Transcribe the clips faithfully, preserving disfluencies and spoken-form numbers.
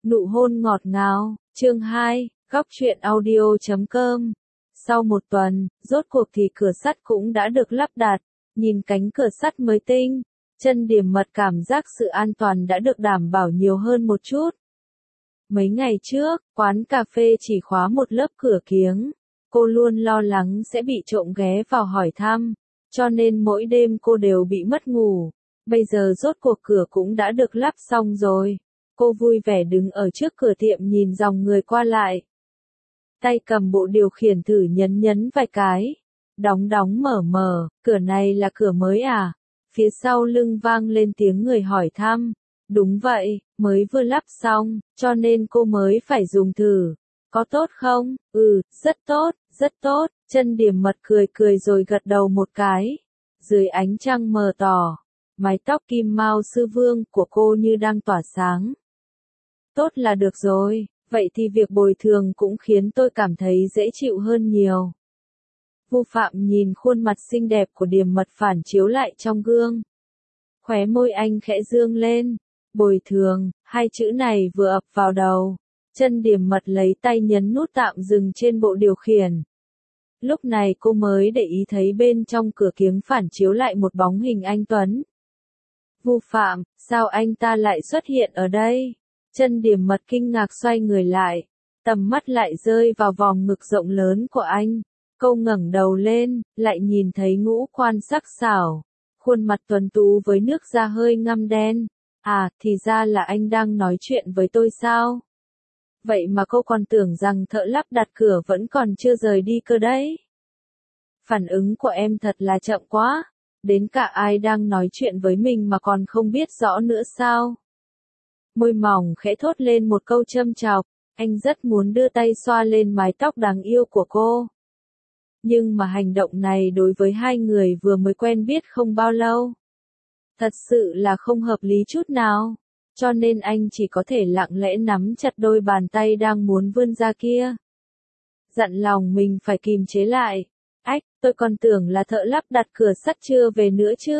Nụ hôn ngọt ngào, chương hai, góc truyện audio chấm com. Sau một tuần, rốt cuộc thì cửa sắt cũng đã được lắp đặt, nhìn cánh cửa sắt mới tinh, chân Điềm Mật cảm giác sự an toàn đã được đảm bảo nhiều hơn một chút. Mấy ngày trước, quán cà phê chỉ khóa một lớp cửa kiếng, cô luôn lo lắng sẽ bị trộm ghé vào hỏi thăm, cho nên mỗi đêm cô đều bị mất ngủ. Bây giờ rốt cuộc cửa cũng đã được lắp xong rồi. Cô vui vẻ đứng ở trước cửa tiệm nhìn dòng người qua lại. Tay cầm bộ điều khiển thử nhấn nhấn vài cái. Đóng đóng mở mở, cửa này là cửa mới à? Phía sau lưng vang lên tiếng người hỏi thăm. Đúng vậy, mới vừa lắp xong, cho nên cô mới phải dùng thử. Có tốt không? Ừ, rất tốt, rất tốt. Chân Điềm Mật cười cười rồi gật đầu một cái. Dưới ánh trăng mờ tỏ, mái tóc kim mao sư vương của cô như đang tỏa sáng. Tốt là được rồi, vậy thì việc bồi thường cũng khiến tôi cảm thấy dễ chịu hơn nhiều. Vu Phạm nhìn khuôn mặt xinh đẹp của Điềm Mật phản chiếu lại trong gương. Khóe môi anh khẽ dương lên. Bồi thường, hai chữ này vừa ập vào đầu. Chân Điềm Mật lấy tay nhấn nút tạm dừng trên bộ điều khiển. Lúc này cô mới để ý thấy bên trong cửa kiếng phản chiếu lại một bóng hình anh Tuấn. Vu Phạm, sao anh ta lại xuất hiện ở đây? Chân Điềm Mật kinh ngạc xoay người lại, tầm mắt lại rơi vào vòng ngực rộng lớn của anh. Cô ngẩng đầu lên, lại nhìn thấy ngũ quan sắc sảo, khuôn mặt tuấn tú với nước da hơi ngăm đen. À, thì ra là anh đang nói chuyện với tôi sao? Vậy mà cô còn tưởng rằng thợ lắp đặt cửa vẫn còn chưa rời đi cơ đấy. Phản ứng của em thật là chậm quá, đến cả ai đang nói chuyện với mình mà còn không biết rõ nữa sao? Môi mỏng khẽ thốt lên một câu châm chọc, anh rất muốn đưa tay xoa lên mái tóc đáng yêu của cô. Nhưng mà hành động này đối với hai người vừa mới quen biết không bao lâu, thật sự là không hợp lý chút nào, cho nên anh chỉ có thể lặng lẽ nắm chặt đôi bàn tay đang muốn vươn ra kia. Dặn lòng mình phải kìm chế lại. Ách, tôi còn tưởng là thợ lắp đặt cửa sắt chưa về nữa chứ.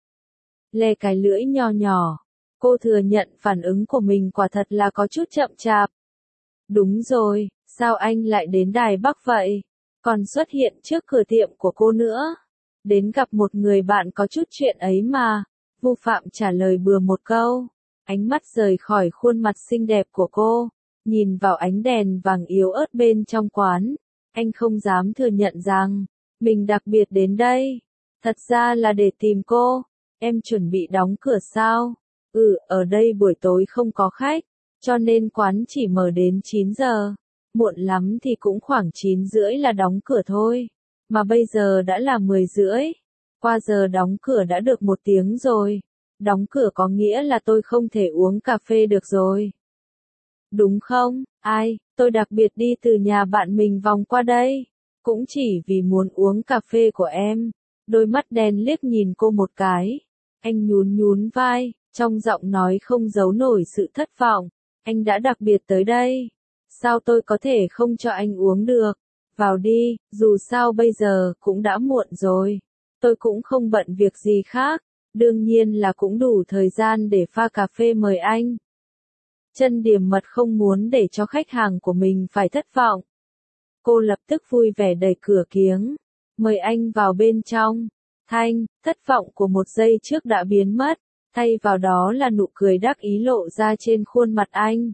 Lè cái lưỡi nho nhỏ. Cô thừa nhận phản ứng của mình quả thật là có chút chậm chạp. Đúng rồi, sao anh lại đến Đài Bắc vậy? Còn xuất hiện trước cửa tiệm của cô nữa. Đến gặp một người bạn có chút chuyện ấy mà. Vu Phạm trả lời bừa một câu. Ánh mắt rời khỏi khuôn mặt xinh đẹp của cô. Nhìn vào ánh đèn vàng yếu ớt bên trong quán. Anh không dám thừa nhận rằng mình đặc biệt đến đây. Thật ra là để tìm cô. Em chuẩn bị đóng cửa sao? Ừ, ở đây buổi tối không có khách, cho nên quán chỉ mở đến chín giờ. Muộn lắm thì cũng khoảng chín rưỡi là đóng cửa thôi. Mà bây giờ đã là mười rưỡi. Qua giờ đóng cửa đã được một tiếng rồi. Đóng cửa có nghĩa là tôi không thể uống cà phê được rồi. Đúng không? Ai, tôi đặc biệt đi từ nhà bạn mình vòng qua đây. Cũng chỉ vì muốn uống cà phê của em. Đôi mắt đen liếc nhìn cô một cái. Anh nhún nhún vai. Trong giọng nói không giấu nổi sự thất vọng, anh đã đặc biệt tới đây. Sao tôi có thể không cho anh uống được? Vào đi, dù sao bây giờ cũng đã muộn rồi. Tôi cũng không bận việc gì khác, đương nhiên là cũng đủ thời gian để pha cà phê mời anh. Chân Điềm Mật không muốn để cho khách hàng của mình phải thất vọng. Cô lập tức vui vẻ đẩy cửa kiếng, mời anh vào bên trong. Thanh, thất vọng của một giây trước đã biến mất. Thay vào đó là nụ cười đắc ý lộ ra trên khuôn mặt anh.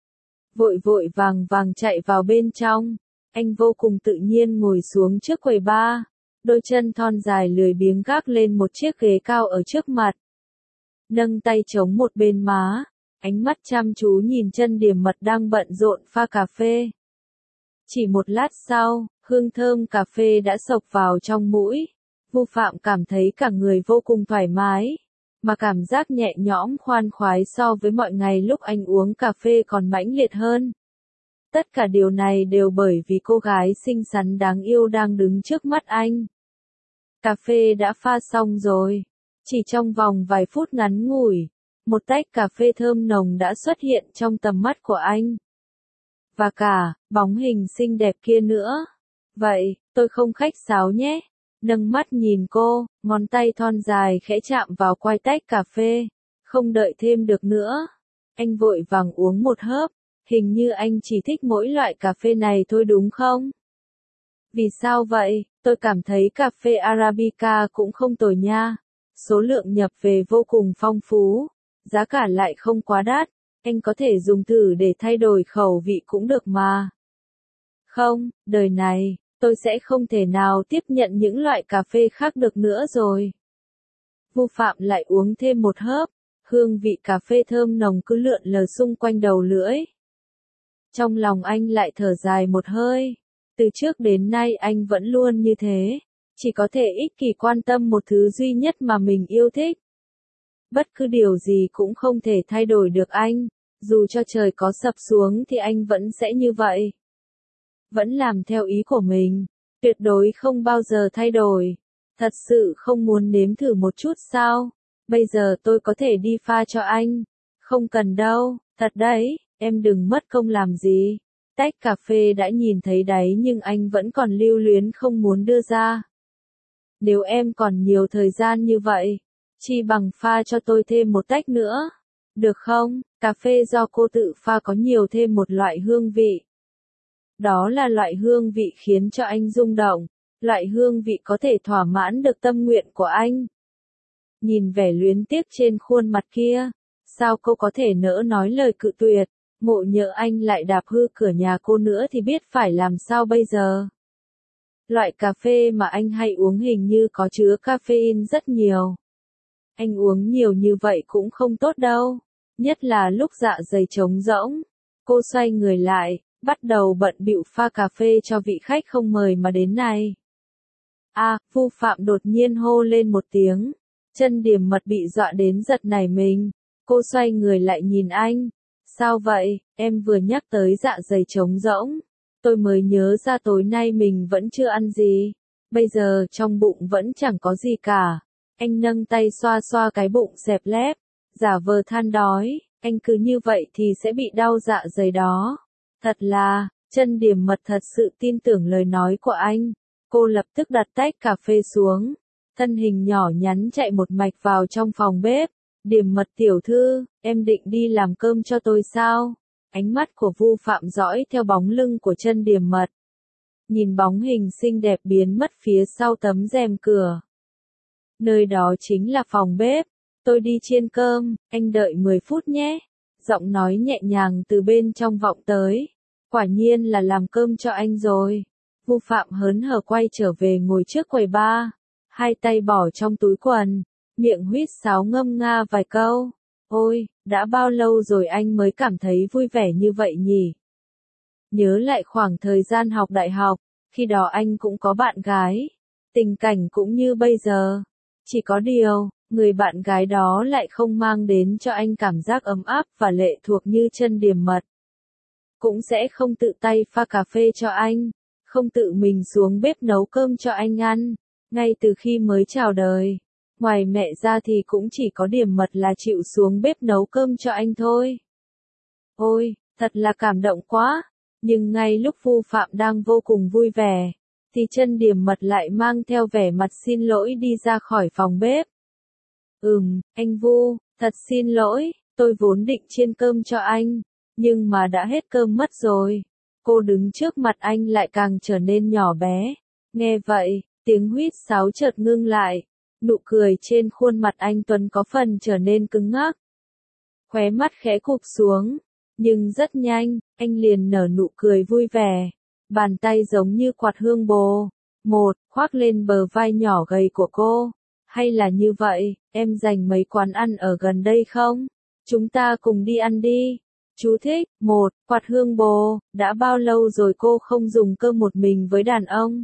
Vội vội vàng vàng chạy vào bên trong, anh vô cùng tự nhiên ngồi xuống trước quầy bar, đôi chân thon dài lười biếng gác lên một chiếc ghế cao ở trước mặt. Nâng tay chống một bên má, ánh mắt chăm chú nhìn Chân Điềm Mật đang bận rộn pha cà phê. Chỉ một lát sau, hương thơm cà phê đã xộc vào trong mũi, Vu Phạm cảm thấy cả người vô cùng thoải mái. Mà cảm giác nhẹ nhõm khoan khoái so với mọi ngày lúc anh uống cà phê còn mãnh liệt hơn. Tất cả điều này đều bởi vì cô gái xinh xắn đáng yêu đang đứng trước mắt anh. Cà phê đã pha xong rồi. Chỉ trong vòng vài phút ngắn ngủi, một tách cà phê thơm nồng đã xuất hiện trong tầm mắt của anh. Và cả, bóng hình xinh đẹp kia nữa. Vậy, tôi không khách sáo nhé. Nâng mắt nhìn cô, ngón tay thon dài khẽ chạm vào quai tách cà phê. Không đợi thêm được nữa. Anh vội vàng uống một hớp, Hình như anh chỉ thích mỗi loại cà phê này thôi đúng không? Vì sao vậy? Tôi cảm thấy cà phê Arabica cũng không tồi nha. Số lượng nhập về vô cùng phong phú, giá cả lại không quá đắt. Anh có thể dùng thử để thay đổi khẩu vị cũng được mà. Không, đời này, tôi sẽ không thể nào tiếp nhận những loại cà phê khác được nữa rồi. Vu Phạm lại uống thêm một hớp, hương vị cà phê thơm nồng cứ lượn lờ xung quanh đầu lưỡi. Trong lòng anh lại thở dài một hơi. Từ trước đến nay anh vẫn luôn như thế, chỉ có thể ích kỷ quan tâm một thứ duy nhất mà mình yêu thích. Bất cứ điều gì cũng không thể thay đổi được anh, dù cho trời có sập xuống thì anh vẫn sẽ như vậy. Vẫn làm theo ý của mình, tuyệt đối không bao giờ thay đổi. Thật sự không muốn nếm thử một chút sao? Bây giờ tôi có thể đi pha cho anh. Không cần đâu, thật đấy, em đừng mất công làm gì. Tách cà phê đã nhìn thấy đáy nhưng anh vẫn còn lưu luyến không muốn đưa ra. Nếu em còn nhiều thời gian như vậy, chi bằng pha cho tôi thêm một tách nữa. Được không? Cà phê do cô tự pha có nhiều thêm một loại hương vị. Đó là loại hương vị khiến cho anh rung động. Loại hương vị có thể thỏa mãn được tâm nguyện của anh. Nhìn vẻ luyến tiếc trên khuôn mặt kia, sao cô có thể nỡ nói lời cự tuyệt? Ngộ nhỡ anh lại đạp hư cửa nhà cô nữa thì biết phải làm sao bây giờ? Loại cà phê mà anh hay uống hình như có chứa caffeine rất nhiều. Anh uống nhiều như vậy cũng không tốt đâu, nhất là lúc dạ dày trống rỗng. Cô xoay người lại, bắt đầu bận bịu pha cà phê cho vị khách không mời mà đến này. À, Vu Phạm đột nhiên hô lên một tiếng. Chân Điểm Mật bị dọa đến giật nảy mình. Cô xoay người lại nhìn anh. Sao vậy, em vừa nhắc tới dạ dày trống rỗng. Tôi mới nhớ ra tối nay mình vẫn chưa ăn gì. Bây giờ trong bụng vẫn chẳng có gì cả. Anh nâng tay xoa xoa cái bụng xẹp lép. Giả vờ than đói. Anh cứ như vậy thì sẽ bị đau dạ dày đó. Thật là, Chân Điểm Mật thật sự tin tưởng lời nói của anh. Cô lập tức đặt tách cà phê xuống. Thân hình nhỏ nhắn chạy một mạch vào trong phòng bếp. Điểm Mật tiểu thư, em định đi làm cơm cho tôi sao? Ánh mắt của Vu Phạm dõi theo bóng lưng của Chân Điểm Mật. Nhìn bóng hình xinh đẹp biến mất phía sau tấm rèm cửa. Nơi đó chính là phòng bếp. Tôi đi chiên cơm, anh đợi mười phút nhé. Giọng nói nhẹ nhàng từ bên trong vọng tới. Quả nhiên là làm cơm cho anh rồi. Vu Phạm hớn hở quay trở về ngồi trước quầy bar. Hai tay bỏ trong túi quần. Miệng huýt sáo ngâm nga vài câu. Ôi, đã bao lâu rồi anh mới cảm thấy vui vẻ như vậy nhỉ? Nhớ lại khoảng thời gian học đại học, khi đó anh cũng có bạn gái. Tình cảnh cũng như bây giờ. Chỉ có điều, người bạn gái đó lại không mang đến cho anh cảm giác ấm áp và lệ thuộc như Chân Điểm Mật. Cũng sẽ không tự tay pha cà phê cho anh, không tự mình xuống bếp nấu cơm cho anh ăn. Ngay từ khi mới chào đời, ngoài mẹ ra thì cũng chỉ có Điểm Mật là chịu xuống bếp nấu cơm cho anh thôi. Ôi, thật là cảm động quá. Nhưng ngay lúc Vu Phạm đang vô cùng vui vẻ, thì Chân Điểm Mật lại mang theo vẻ mặt xin lỗi đi ra khỏi phòng bếp. Ừm, anh Vu, thật xin lỗi, tôi vốn định chiên cơm cho anh, nhưng mà đã hết cơm mất rồi. Cô đứng trước mặt anh lại càng trở nên nhỏ bé. Nghe vậy, tiếng huýt sáo chợt ngưng lại. Nụ cười trên khuôn mặt anh Tuấn có phần trở nên cứng ngắc. Khóe mắt khẽ cụp xuống. Nhưng rất nhanh, anh liền nở nụ cười vui vẻ. Bàn tay giống như quạt hương bồ. Một, khoác lên bờ vai nhỏ gầy của cô. Hay là như vậy, em dành mấy quán ăn ở gần đây không? Chúng ta cùng đi ăn đi. Chú thích, một, quạt hương bồ, đã bao lâu rồi cô không dùng cơm một mình với đàn ông?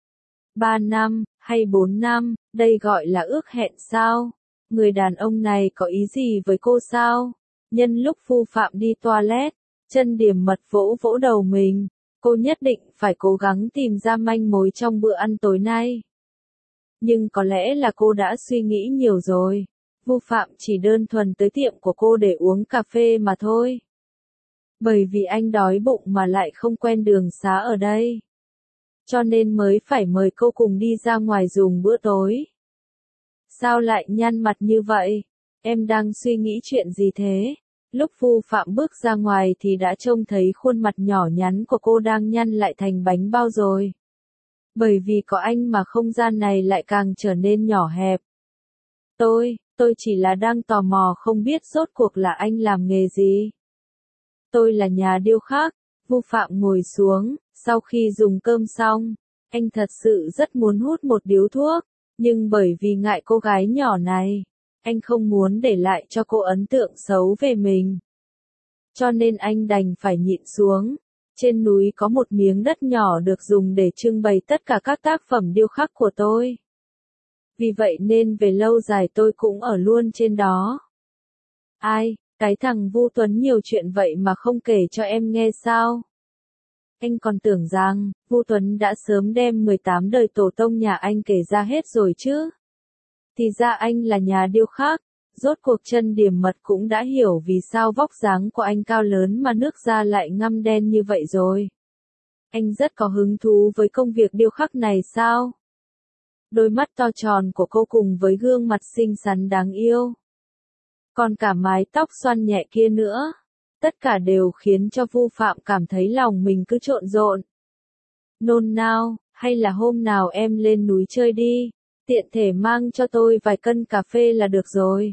Ba năm, hay bốn năm, đây gọi là ước hẹn sao? Người đàn ông này có ý gì với cô sao? Nhân lúc Vu Phạm đi toilet, Chân Điểm Mật vỗ vỗ đầu mình. Cô nhất định phải cố gắng tìm ra manh mối trong bữa ăn tối nay. Nhưng có lẽ là cô đã suy nghĩ nhiều rồi. Vu Phạm chỉ đơn thuần tới tiệm của cô để uống cà phê mà thôi. Bởi vì anh đói bụng mà lại không quen đường xá ở đây. Cho nên mới phải mời cô cùng đi ra ngoài dùng bữa tối. Sao lại nhăn mặt như vậy? Em đang suy nghĩ chuyện gì thế? Lúc Vu Phạm bước ra ngoài thì đã trông thấy khuôn mặt nhỏ nhắn của cô đang nhăn lại thành bánh bao rồi. Bởi vì có anh mà không gian này lại càng trở nên nhỏ hẹp. Tôi, tôi chỉ là đang tò mò không biết rốt cuộc là anh làm nghề gì. Tôi là nhà điêu khắc. Vu Phạm ngồi xuống, sau khi dùng cơm xong, anh thật sự rất muốn hút một điếu thuốc, nhưng bởi vì ngại cô gái nhỏ này, anh không muốn để lại cho cô ấn tượng xấu về mình. Cho nên anh đành phải nhịn xuống. Trên núi có một miếng đất nhỏ được dùng để trưng bày tất cả các tác phẩm điêu khắc của tôi. Vì vậy nên về lâu dài tôi cũng ở luôn trên đó. Ai, cái thằng Vu Tuấn nhiều chuyện vậy mà không kể cho em nghe sao? Anh còn tưởng rằng, Vu Tuấn đã sớm đem mười tám đời tổ tông nhà anh kể ra hết rồi chứ. Thì ra anh là nhà điêu khắc, rốt cuộc Chân Điểm Mật cũng đã hiểu vì sao vóc dáng của anh cao lớn mà nước da lại ngăm đen như vậy rồi. Anh rất có hứng thú với công việc điêu khắc này sao? Đôi mắt to tròn của cô cùng với gương mặt xinh xắn đáng yêu. Còn cả mái tóc xoăn nhẹ kia nữa. Tất cả đều khiến cho Vu Phạm cảm thấy lòng mình cứ trộn rộn. Nôn nao, hay là hôm nào em lên núi chơi đi, tiện thể mang cho tôi vài cân cà phê là được rồi.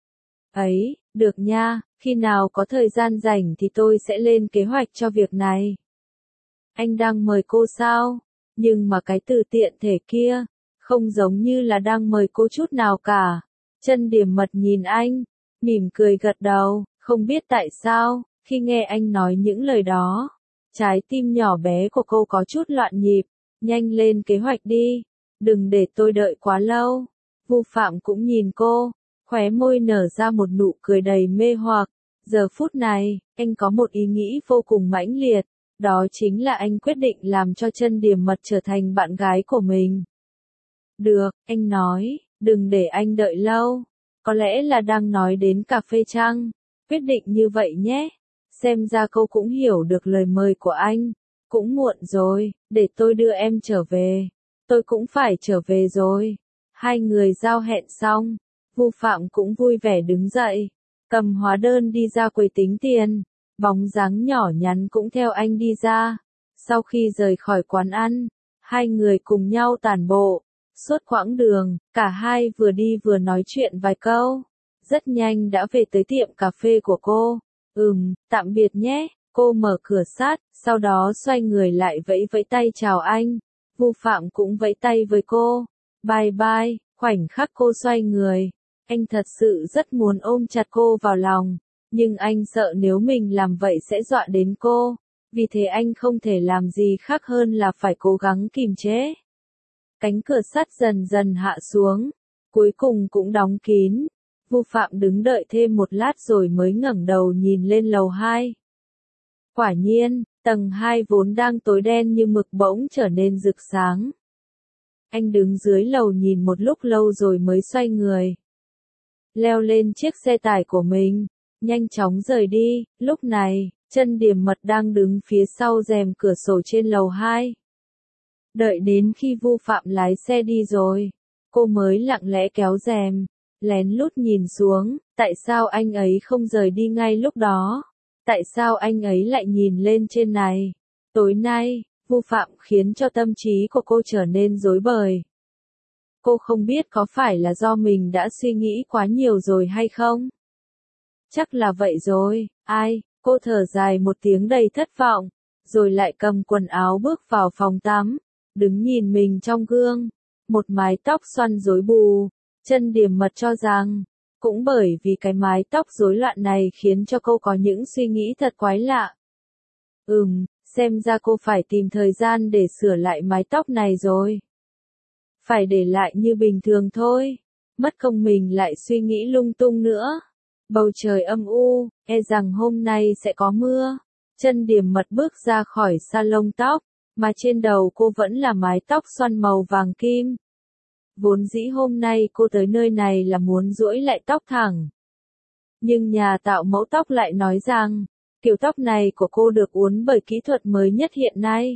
Ấy, được nha, khi nào có thời gian rảnh thì tôi sẽ lên kế hoạch cho việc này. Anh đang mời cô sao? Nhưng mà cái từ tiện thể kia, không giống như là đang mời cô chút nào cả. Chân Điểm Mật nhìn anh, mỉm cười gật đầu. Không biết tại sao, khi nghe anh nói những lời đó, trái tim nhỏ bé của cô có chút loạn nhịp, nhanh lên kế hoạch đi, đừng để tôi đợi quá lâu. Vu Phạm cũng nhìn cô, khóe môi nở ra một nụ cười đầy mê hoặc. Giờ phút này, anh có một ý nghĩ vô cùng mãnh liệt, đó chính là anh quyết định làm cho Chân Điểm Mật trở thành bạn gái của mình. Được, anh nói, đừng để anh đợi lâu, có lẽ là đang nói đến cà phê chăng? Quyết định như vậy nhé. Xem ra cô cũng hiểu được lời mời của anh. Cũng muộn rồi, để tôi đưa em trở về. Tôi cũng phải trở về rồi. Hai người giao hẹn xong, Vu Phạm cũng vui vẻ đứng dậy, cầm hóa đơn đi ra quầy tính tiền. Bóng dáng nhỏ nhắn cũng theo anh đi ra. Sau khi rời khỏi quán ăn, hai người cùng nhau tản bộ. Suốt quãng đường, cả hai vừa đi vừa nói chuyện vài câu. Rất nhanh đã về tới tiệm cà phê của cô. Ừm, tạm biệt nhé. Cô mở cửa sát, sau đó xoay người lại vẫy vẫy tay chào anh. Vu Phạm cũng vẫy tay với cô. Bye bye. Khoảnh khắc cô xoay người, anh thật sự rất muốn ôm chặt cô vào lòng, nhưng anh sợ nếu mình làm vậy sẽ dọa đến cô. Vì thế anh không thể làm gì khác hơn là phải cố gắng kìm chế. Cánh cửa sắt dần dần hạ xuống, cuối cùng cũng đóng kín. Vu Phạm đứng đợi thêm một lát rồi mới ngẩng đầu nhìn lên lầu hai. Quả nhiên, tầng hai vốn đang tối đen như mực bỗng trở nên rực sáng. Anh đứng dưới lầu nhìn một lúc lâu rồi mới xoay người. Leo lên chiếc xe tải của mình, nhanh chóng rời đi. Lúc này, Chân Điểm Mật đang đứng phía sau rèm cửa sổ trên lầu hai. Đợi đến khi Vu Phạm lái xe đi rồi, cô mới lặng lẽ kéo rèm, lén lút nhìn xuống. Tại sao anh ấy không rời đi ngay lúc đó? Tại sao anh ấy lại nhìn lên trên này? Tối nay, Vu Phạm khiến cho tâm trí của cô trở nên rối bời. Cô không biết có phải là do mình đã suy nghĩ quá nhiều rồi hay không? Chắc là vậy rồi. Ai? Cô thở dài một tiếng đầy thất vọng, rồi lại cầm quần áo bước vào phòng tắm, đứng nhìn mình trong gương, một mái tóc xoăn rối bù. Chân Điểm Mật cho rằng, cũng bởi vì cái mái tóc rối loạn này khiến cho cô có những suy nghĩ thật quái lạ. Ừm, xem ra cô phải tìm thời gian để sửa lại mái tóc này rồi. Phải để lại như bình thường thôi, mất công mình lại suy nghĩ lung tung nữa. Bầu trời âm u, e rằng hôm nay sẽ có mưa. Chân Điểm Mật bước ra khỏi salon tóc, mà trên đầu cô vẫn là mái tóc xoăn màu vàng kim. Vốn dĩ hôm nay cô tới nơi này là muốn duỗi lại tóc thẳng. Nhưng nhà tạo mẫu tóc lại nói rằng, kiểu tóc này của cô được uốn bởi kỹ thuật mới nhất hiện nay.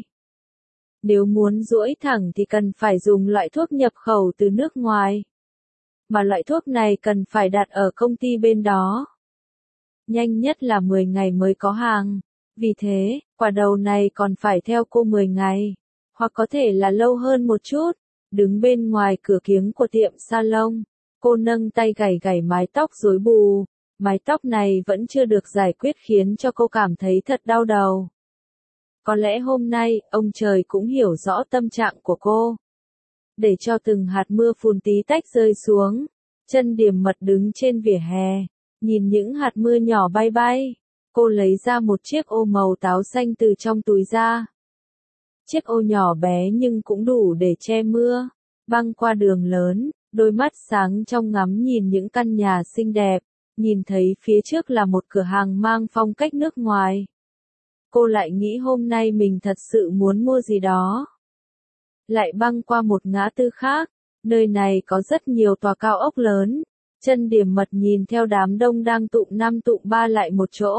Nếu muốn duỗi thẳng thì cần phải dùng loại thuốc nhập khẩu từ nước ngoài. Mà loại thuốc này cần phải đặt ở công ty bên đó. nhanh nhất là mười ngày mới có hàng. Vì thế, quả đầu này còn phải theo cô mười ngày, hoặc có thể là lâu hơn một chút. Đứng bên ngoài cửa kiếng của tiệm salon, cô nâng tay gảy gảy mái tóc rối bù. Mái tóc này vẫn chưa được giải quyết khiến cho cô cảm thấy thật đau đầu. Có lẽ hôm nay, ông trời cũng hiểu rõ tâm trạng của cô. Để cho từng hạt mưa phùn tí tách rơi xuống, Chân Điềm Mật đứng trên vỉa hè, nhìn những hạt mưa nhỏ bay bay. Cô lấy ra một chiếc ô màu táo xanh từ trong túi ra. Chiếc ô nhỏ bé nhưng cũng đủ để che mưa. Băng qua đường lớn, đôi mắt sáng trong ngắm nhìn những căn nhà xinh đẹp, nhìn thấy phía trước là một cửa hàng mang phong cách nước ngoài. Cô lại nghĩ hôm nay mình thật sự muốn mua gì đó. Lại băng qua một ngã tư khác, nơi này có rất nhiều tòa cao ốc lớn. Chân Điềm Mật nhìn theo đám đông đang tụm năm tụm ba lại một chỗ.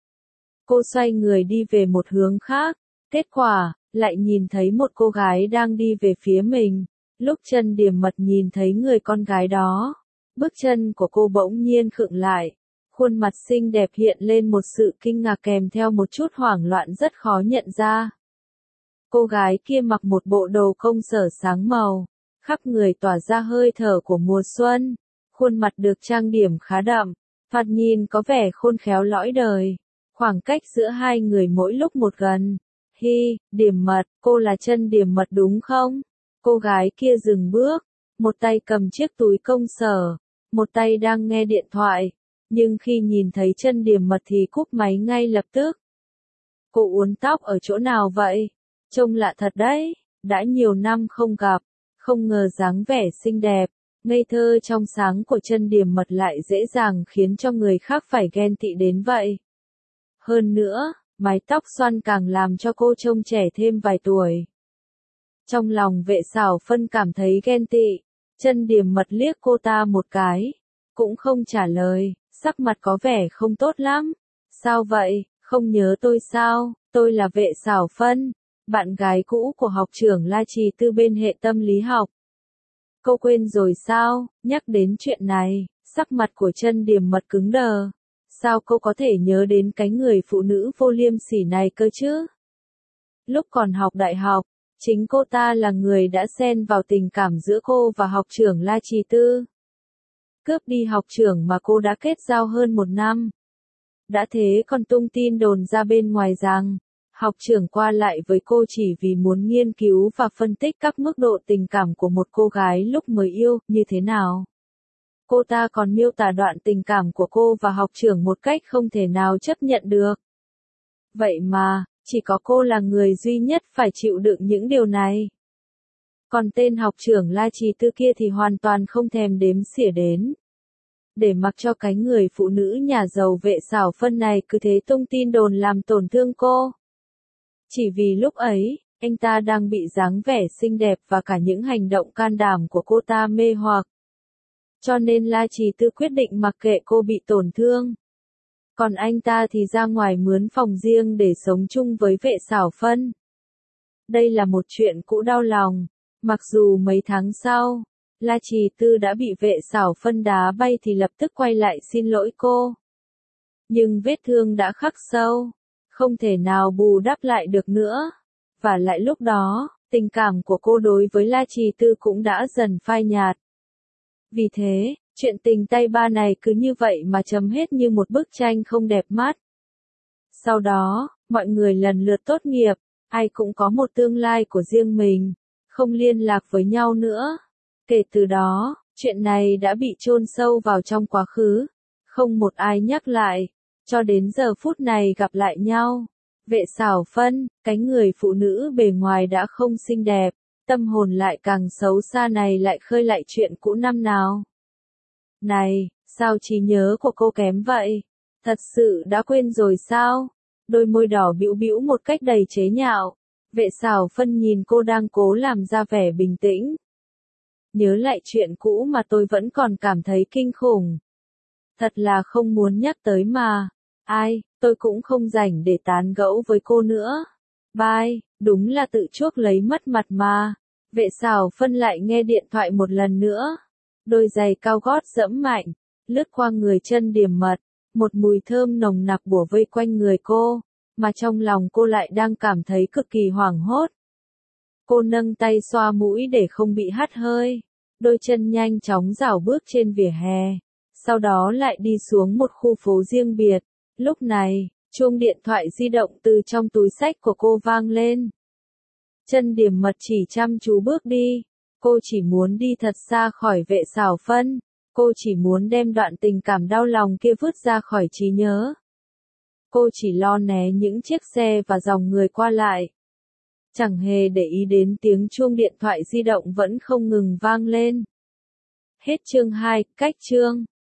Cô xoay người đi về một hướng khác, kết quả, lại nhìn thấy một cô gái đang đi về phía mình. Lúc Chân Điềm Mật nhìn thấy người con gái đó, bước chân của cô bỗng nhiên khựng lại. Khuôn mặt xinh đẹp hiện lên một sự kinh ngạc kèm theo một chút hoảng loạn rất khó nhận ra. Cô gái kia mặc một bộ đồ công sở sáng màu, khắp người tỏa ra hơi thở của mùa xuân. Khuôn mặt được trang điểm khá đậm, thoạt nhìn có vẻ khôn khéo lõi đời. Khoảng cách giữa hai người mỗi lúc một gần. Hi, Điềm Mật, cô là Chân Điềm Mật đúng không? Cô gái kia dừng bước, một tay cầm chiếc túi công sở, một tay đang nghe điện thoại. Nhưng khi nhìn thấy Chân Điềm Mật thì cúp máy ngay lập tức. Cô uốn tóc ở chỗ nào vậy? Trông lạ thật đấy, đã nhiều năm không gặp, không ngờ dáng vẻ xinh đẹp, ngây thơ trong sáng của Chân Điềm Mật lại dễ dàng khiến cho người khác phải ghen tị đến vậy. Hơn nữa, mái tóc xoăn càng làm cho cô trông trẻ thêm vài tuổi. Trong lòng Vệ Sảo Phân cảm thấy ghen tị, Chân Điềm Mật liếc cô ta một cái, cũng không trả lời, sắc mặt có vẻ không tốt lắm. Sao vậy, không nhớ tôi sao, tôi là Vệ Sảo Phân, bạn gái cũ của học trưởng La Trì Tư bên hệ tâm lý học. Cô quên rồi sao? Nhắc đến chuyện này, sắc mặt của Chân Điềm Mật cứng đờ. Sao cô có thể nhớ đến cái người phụ nữ vô liêm sỉ này cơ chứ? Lúc còn học đại học, chính cô ta là người đã xen vào tình cảm giữa cô và học trưởng La Trì Tư. Cướp đi học trưởng mà cô đã kết giao hơn một năm. Đã thế còn tung tin đồn ra bên ngoài rằng, học trưởng qua lại với cô chỉ vì muốn nghiên cứu và phân tích các mức độ tình cảm của một cô gái lúc mới yêu, như thế nào. Cô ta còn miêu tả đoạn tình cảm của cô và học trưởng một cách không thể nào chấp nhận được. Vậy mà, chỉ có cô là người duy nhất phải chịu đựng những điều này. Còn tên học trưởng La Trì Tư kia thì hoàn toàn không thèm đếm xỉa đến. Để mặc cho cái người phụ nữ nhà giàu Vệ Sảo Phân này cứ thế tung tin đồn làm tổn thương cô. Chỉ vì lúc ấy, anh ta đang bị dáng vẻ xinh đẹp và cả những hành động can đảm của cô ta mê hoặc. Cho nên La Trì Tư quyết định mặc kệ cô bị tổn thương. Còn anh ta thì ra ngoài mướn phòng riêng để sống chung với Vệ Sảo Phân. Đây là một chuyện cũ đau lòng. Mặc dù mấy tháng sau, La Trì Tư đã bị Vệ Sảo Phân đá bay thì lập tức quay lại xin lỗi cô. Nhưng vết thương đã khắc sâu, không thể nào bù đắp lại được nữa. Và lại lúc đó, tình cảm của cô đối với La Trì Tư cũng đã dần phai nhạt. Vì thế, chuyện tình tay ba này cứ như vậy mà chấm hết như một bức tranh không đẹp mắt. Sau đó, mọi người lần lượt tốt nghiệp, ai cũng có một tương lai của riêng mình, không liên lạc với nhau nữa. Kể từ đó, chuyện này đã bị chôn sâu vào trong quá khứ, không một ai nhắc lại, cho đến giờ phút này gặp lại nhau. Vệ Sảo Phân, cái người phụ nữ bề ngoài đã không xinh đẹp, tâm hồn lại càng xấu xa này lại khơi lại chuyện cũ năm nào. Này, sao trí nhớ của cô kém vậy? Thật sự đã quên rồi sao? Đôi môi đỏ bĩu bĩu một cách đầy chế nhạo. Vệ Sảo Phân nhìn cô đang cố làm ra vẻ bình tĩnh. Nhớ lại chuyện cũ mà tôi vẫn còn cảm thấy kinh khủng. Thật là không muốn nhắc tới mà. Ai, tôi cũng không rảnh để tán gẫu với cô nữa. Bye, đúng là tự chuốc lấy mất mặt mà. Vệ Sảo Phân lại nghe điện thoại một lần nữa. Đôi giày cao gót dẫm mạnh, lướt qua người Chân Điềm Mật. Một mùi thơm nồng nặc bủa vây quanh người cô, mà trong lòng cô lại đang cảm thấy cực kỳ hoảng hốt. Cô nâng tay xoa mũi để không bị hắt hơi, đôi chân nhanh chóng rảo bước trên vỉa hè, sau đó lại đi xuống một khu phố riêng biệt. Lúc này, chuông điện thoại di động từ trong túi xách của cô vang lên. Chân Điểm Mật chỉ chăm chú bước đi, cô chỉ muốn đi thật xa khỏi Vệ Sảo Phân, cô chỉ muốn đem đoạn tình cảm đau lòng kia vứt ra khỏi trí nhớ. Cô chỉ lo né những chiếc xe và dòng người qua lại, chẳng hề để ý đến tiếng chuông điện thoại di động vẫn không ngừng vang lên. Hết chương hai, cách chương.